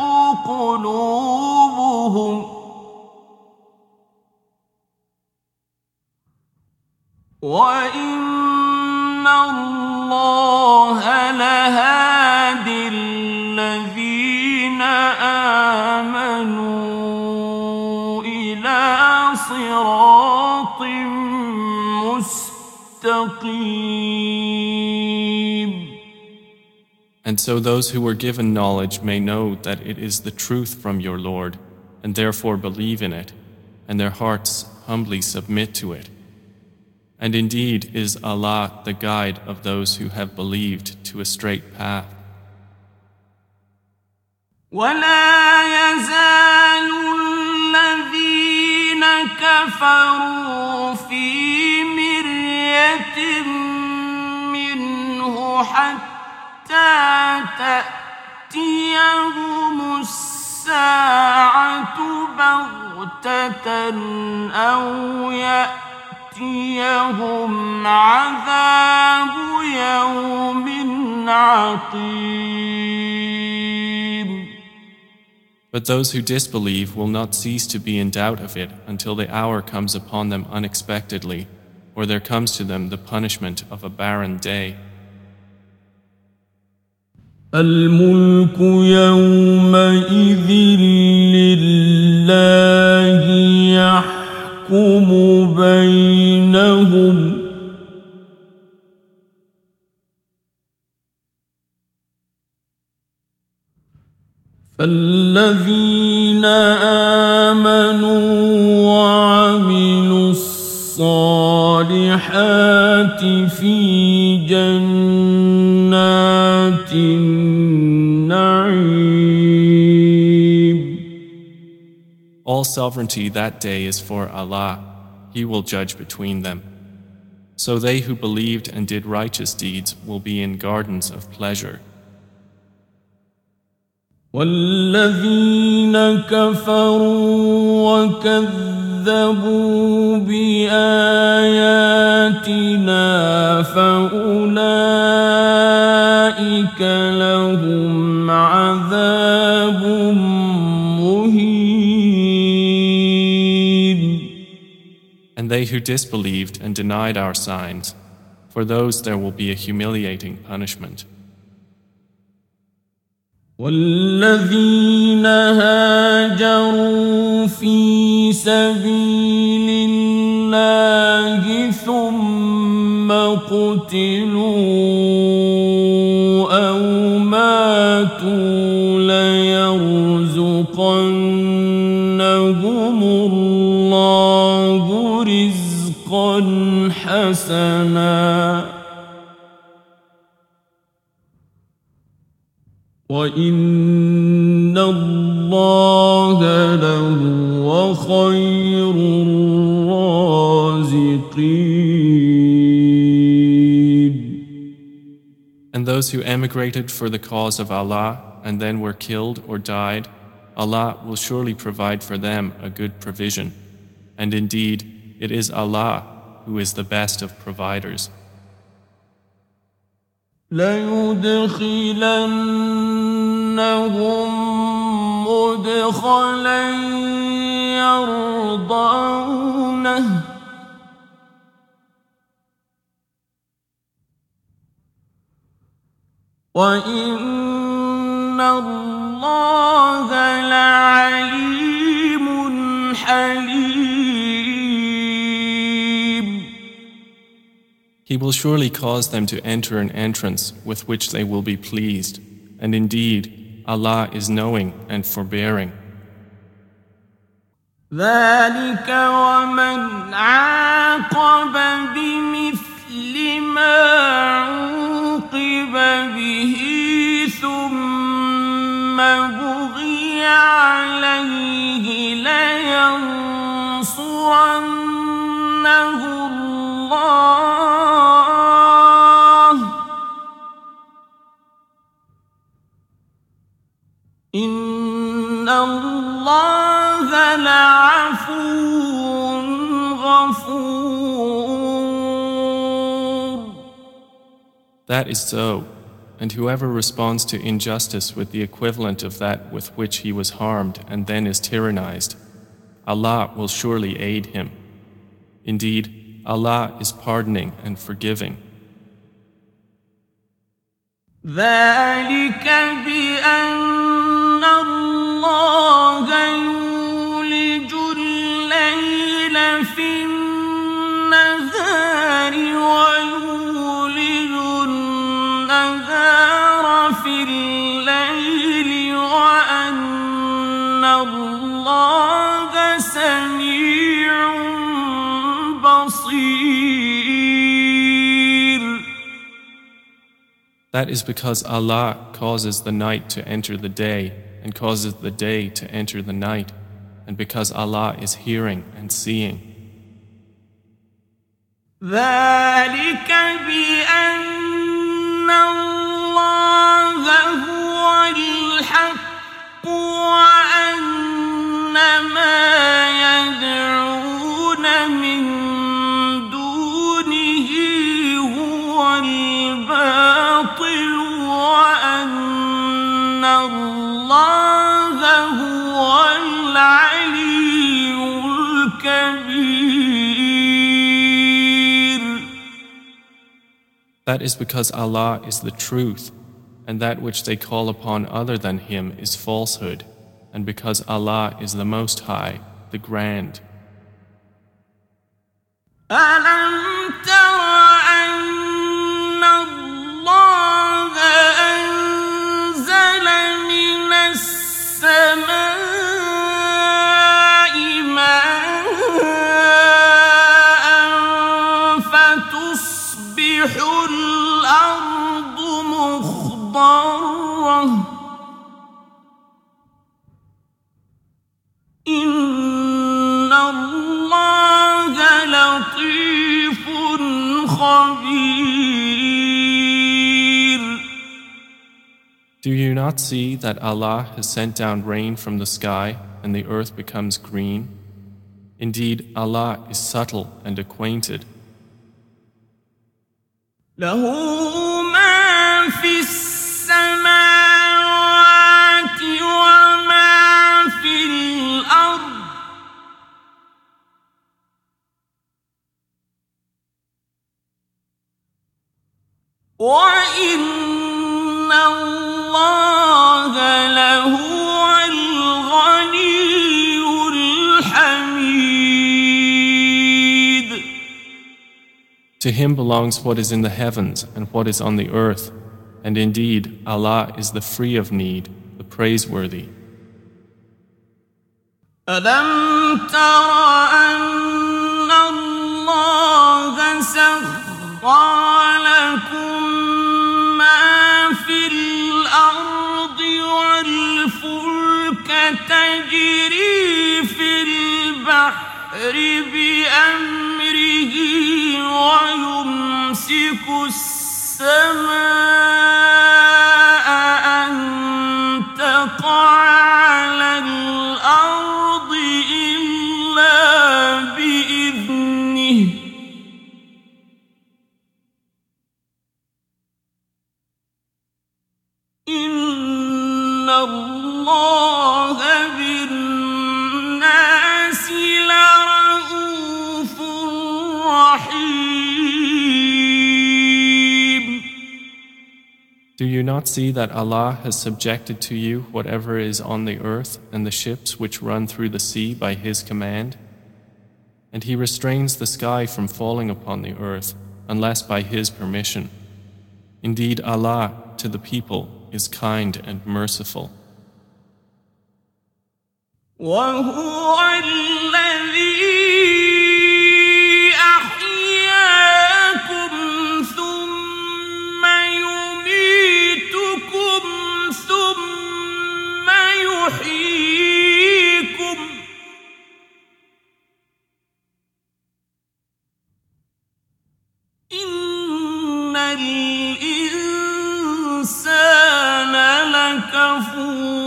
Speaker 1: قُلُوبُهُمْ وَإِنَّ اللَّهَ لَهَادِي الَّذِينَ آمَنُوا إِلَى صِرَاطٍ مُسْتَقِيمٍ.
Speaker 2: And so those who were given knowledge may know that it is the truth from your Lord, and therefore believe in it, and their hearts humbly submit to it. And indeed is Allah the guide of those who have believed to a straight path.
Speaker 1: ولا يزال الذين كفروا في مرية منه حتى تأتيهم الساعة بغتة أو يأتيهم عذاب يوم عقيم.
Speaker 2: But those who disbelieve will not cease to be in doubt of it until the hour comes upon them unexpectedly, or there comes to them the punishment of a barren day.
Speaker 1: الملك يومئذ لله يحكم بينهم فالذين آمنوا وعملوا الصالحات في جنات النعيم.
Speaker 2: All sovereignty that day is for Allah. He will judge between them. So they who believed and did righteous deeds will be in gardens of pleasure.
Speaker 1: والذين كفروا وكذبوا بآياتنا فأولئك لهم عذاب مهين.
Speaker 2: And they who disbelieved and denied our signs, for those there will be a humiliating punishment.
Speaker 1: والذين هاجروا في سبيل الله ثم قتلوا أو ماتوا ليرزقنهم الله رزقا حسنا وَإِنَّ اللَّهَ لَهُوَ خَيْرُ الرَّازِقِينَ.
Speaker 2: And those who emigrated for the cause of Allah and then were killed or died, Allah will surely provide for them a good provision. And indeed, it is Allah who is the best of providers.
Speaker 1: لَيُدْخِلَنَّهُمْ مُدْخَلًا يَرْضَوْنَهُ وَإِنَّ اللَّهَ لَعَلِيمٌ حَلِيمٌ.
Speaker 2: He will surely cause them to enter an entrance with which they will be pleased, and indeed, Allah is knowing and forbearing.
Speaker 1: ذلك ومن عاقب بمثل ما عوقب به ثم بغي عليه لينصرنه الله إن الله لعفو غفور.
Speaker 2: That is so, and whoever responds to injustice with the equivalent of that with which he was harmed and then is tyrannized, Allah will surely aid him. Indeed, Allah is pardoning and forgiving.
Speaker 1: ذلك بأن الله يولج الليل في النهار ويولج النهار في بصير.
Speaker 2: That is because Allah causes the night to enter the day and causes the day to enter the night, and because Allah is hearing and seeing.
Speaker 1: ذلك بأن الله هو الحق وأن ما يدعون من دونه هو الباطل وأن الله هو العلي الكبير.
Speaker 2: That is because Allah is the truth, and that which they call upon other than Him is falsehood, and because Allah is the Most High, the Grand.
Speaker 1: ألم تر أن الله أنزل من السماء ماء فتصبح الأرض مخضرة إن الله لطيف خبير.
Speaker 2: Do you not see that Allah has sent down rain from the sky and the earth becomes green? Indeed, Allah is subtle and acquainted.
Speaker 1: له ما في السماوات وما في الأرض وإن الله لهو الغني الحميد.
Speaker 2: To Him belongs what is in the heavens and what is on the earth, and indeed Allah is the free of need, the praiseworthy.
Speaker 1: ألم تر أن الله سخر لكم ما في الأرض والفلك تجري في البحر بأمره ويمسك السماء أن تقع على الأرض إلا بإذنه إن الله بالناس لرءوف رحيم.
Speaker 2: Do you not see that Allah has subjected to you whatever is on the earth and the ships which run through the sea by His command? And He restrains the sky from falling upon the earth unless by His permission. Indeed, Allah to the people is kind and merciful.
Speaker 1: وهو الذي أحياكم ثم يميتكم ثم يحييكم إن الإنسان لكفور.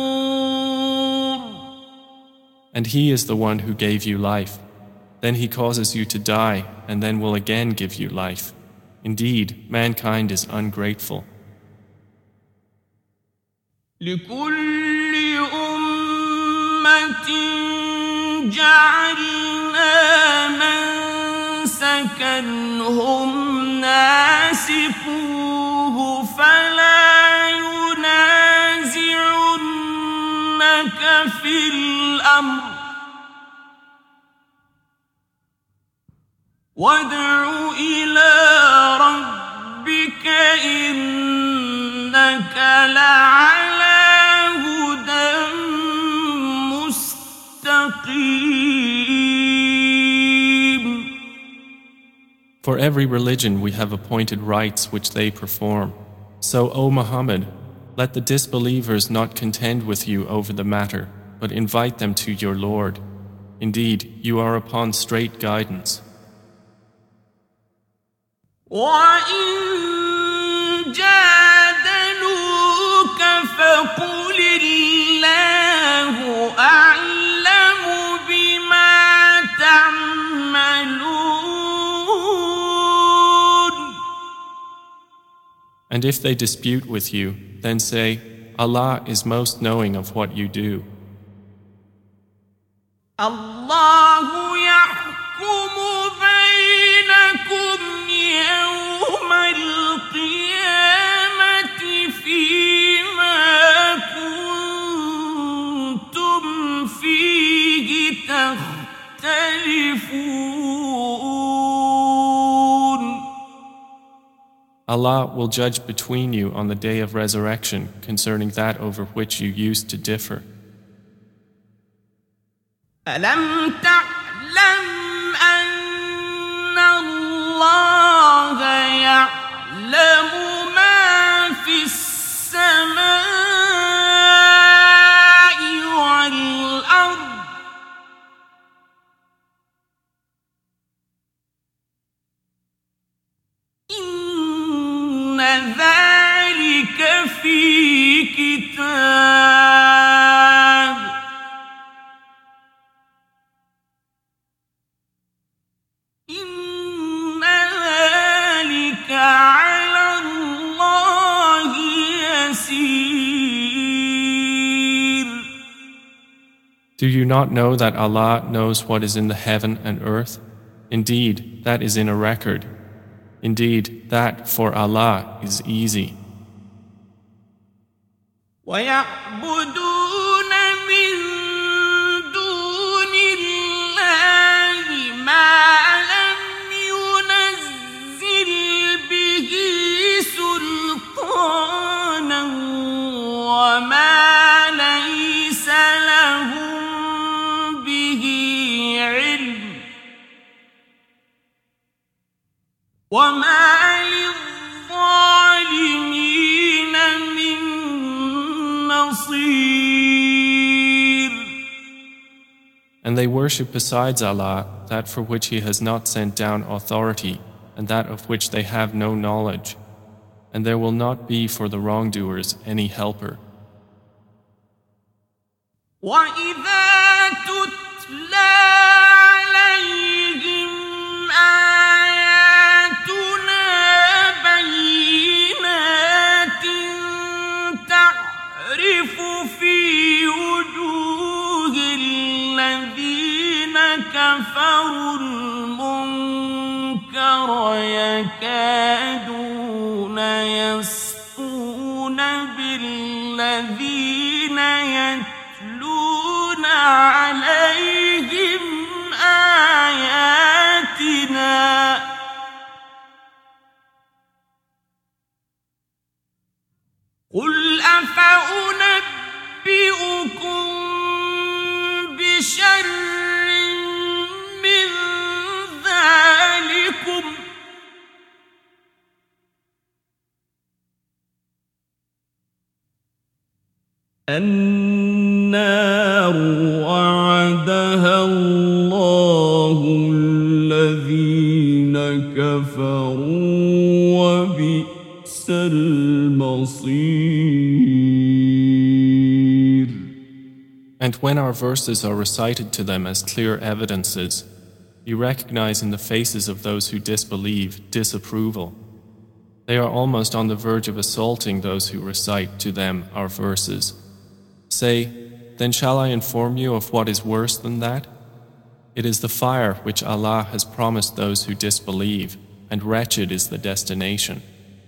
Speaker 2: And He is the one who gave you life. Then He causes you to die and then will again give you life. Indeed, mankind is ungrateful.
Speaker 1: لكل أمة جعلنا منسكا هم ناسكوه فلا ينازعنك في الأمر وادع إلى ربك إنك لعلى هدى مستقيم.
Speaker 2: For every religion we have appointed rites which they perform. So, O Muhammad, let the disbelievers not contend with you over the matter, but invite them to your Lord. Indeed, you are upon straight guidance.
Speaker 1: وَإِن جَادَلُوكَ فَقُلِ اللَّهُ أَعْلَمُ بِمَا تَعْمَلُونَ.
Speaker 2: And if they dispute with you, then say, Allah is most knowing of what you do.
Speaker 1: الله يحكم بينكم يوم القيامة فيما كنتم فيه تختلفون.
Speaker 2: Allah will judge between you on the day of resurrection concerning that over which you used to differ.
Speaker 1: ألم تعلم أن الله يعلم ما في السماء والأرض إن ذلك في كتاب إن ذلك على الله يسير.
Speaker 2: Do you not know that Allah knows what is in the heaven and earth? Indeed, that is in a record. Indeed, that for Allah is easy.
Speaker 1: ويعبدون من دون الله ما لم ينزل به سلطانا وما ليس لهم به علم وما للظالمين من نصير.
Speaker 2: And they worship besides Allah that for which He has not sent down authority and that of which they have no knowledge. And there will not be for the wrongdoers any helper.
Speaker 1: وَإِذَا تُتْلَى عَلَيْهِمْ آيَاتُنَا بَيِّنَاتٍ تَعْرِفُ فِي وُجُوهِ الَّذِينَ كَفَرُوا الْمُنكَرَ يَكَادُونَ يَسْطُونَ بِالَّذِينَ يَتْلُونَ عَلَيْهِمْ آيَاتِنَا قُلْ أَفَأُنَبِّئُكُم بِشَرٍّ مِّن ذَلِكُمْ النَّارُ وَعَدَهَا اللَّهُ الَّذِينَ كَفَرُوا وَبِئْسَ الْمَصِيرُ.
Speaker 2: And when our verses are recited to them as clear evidences, you recognize in the faces of those who disbelieve disapproval. They are almost on the verge of assaulting those who recite to them our verses. Say, then shall I inform you of what is worse than that? It is the fire which Allah has promised those who disbelieve, and wretched is the destination.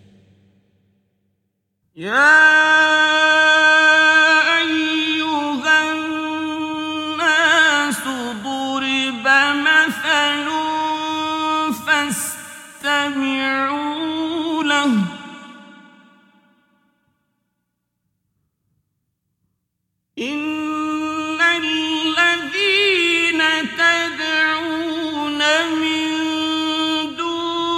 Speaker 1: ضرب مثل فاستمعوا له إن الذين تدعون من دون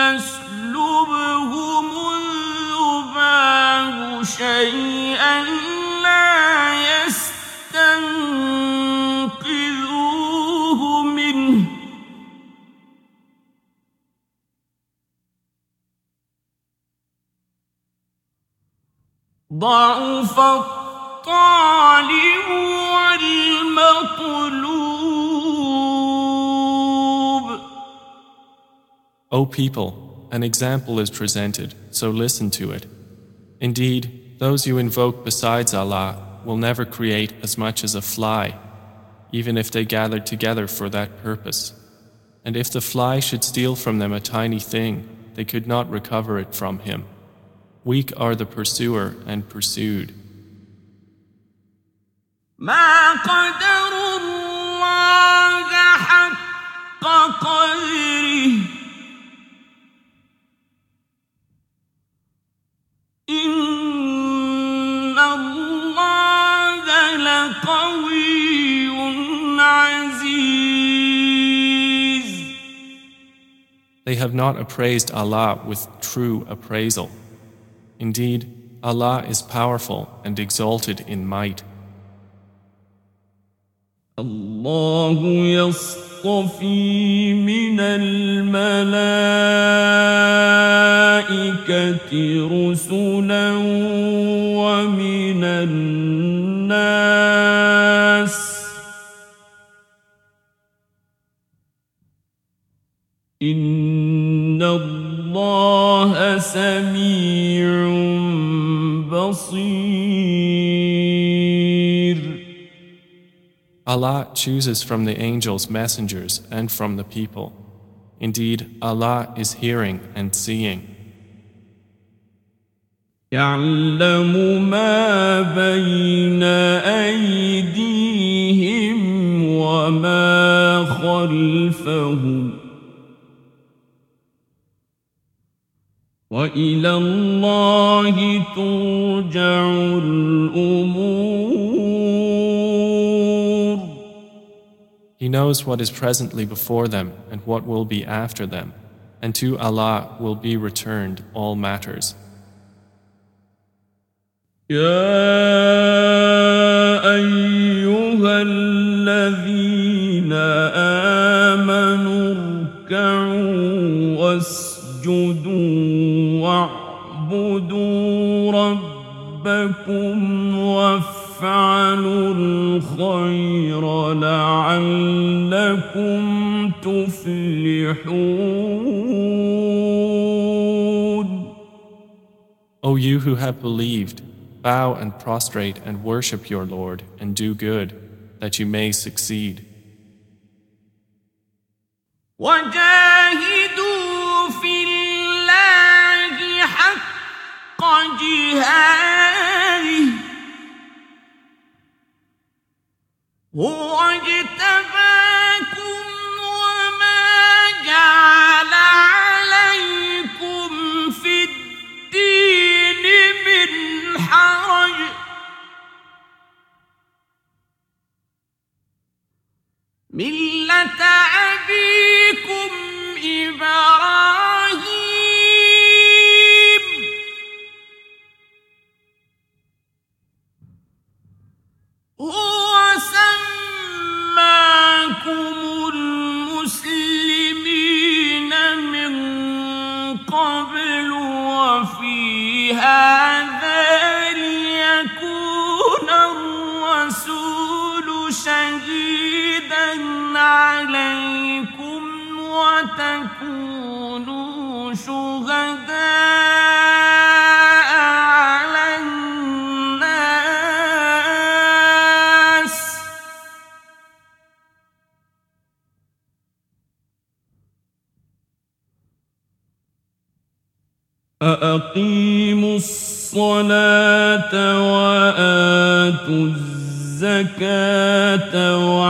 Speaker 1: يسلبهم الذباب شيئا لا يستنقذوه منه ضعف الطالب والمطلوب.
Speaker 2: O people, an example is presented, so listen to it. Indeed, those you invoke besides Allah will never create as much as a fly, even if they gathered together for that purpose. And if the fly should steal from them a tiny thing, they could not recover it from him. Weak are the pursuer and pursued.
Speaker 1: ما قدروا الله حق قدره إن الله لقوي عزيز.
Speaker 2: They have not appraised Allah with true appraisal. Indeed, Allah is powerful and exalted in might.
Speaker 1: الله يصطفي من الملائكة رسلا ومن الناس إن الله سميع بصير.
Speaker 2: Allah chooses from the angels messengers and from the people. Indeed, Allah is hearing and seeing.
Speaker 1: يعلم ما بين أيديهم وما خلفهم وإلى الله ترجع الأمور.
Speaker 2: He knows what is presently before them and what will be after them, and to Allah will be returned all matters.
Speaker 1: يا أيها الذين آمنوا اركعوا واسجدوا واعبدوا ربكم وافعلوا الخير لعلكم تفلحون.
Speaker 2: O you who have believed, bow and prostrate and worship your Lord and do good, that you may succeed.
Speaker 1: وجاهدوا في الله حق جهاده هو اجتباكم وما جعل عليكم في الدين من حرج ملة أبيكم إبراهيم هو سماكم المسلمين من قبل وفي هذا ليكون الرسول شهيدا عليكم وتكونوا شهداء على الناس فأقيموا الصلاة وآتوا الزكاة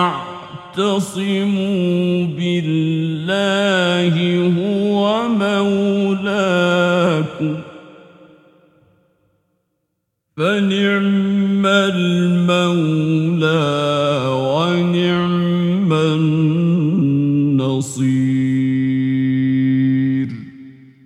Speaker 1: واعتصموا بالله هو مولاكم فنعم المولى ونعم النصير.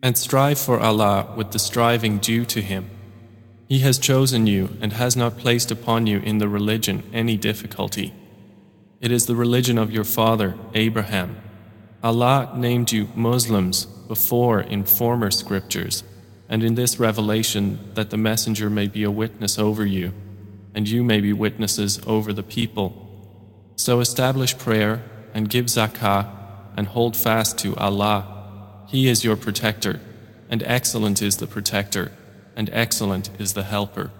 Speaker 2: And strive for Allah with the striving due to Him. He has chosen you and has not placed upon you in the religion any difficulty. It is the religion of your father, Abraham. Allah named you Muslims before in former scriptures, and in this revelation that the messenger may be a witness over you, and you may be witnesses over the people. So establish prayer and give zakah and hold fast to Allah. He is your protector, and excellent is the protector, and excellent is the helper.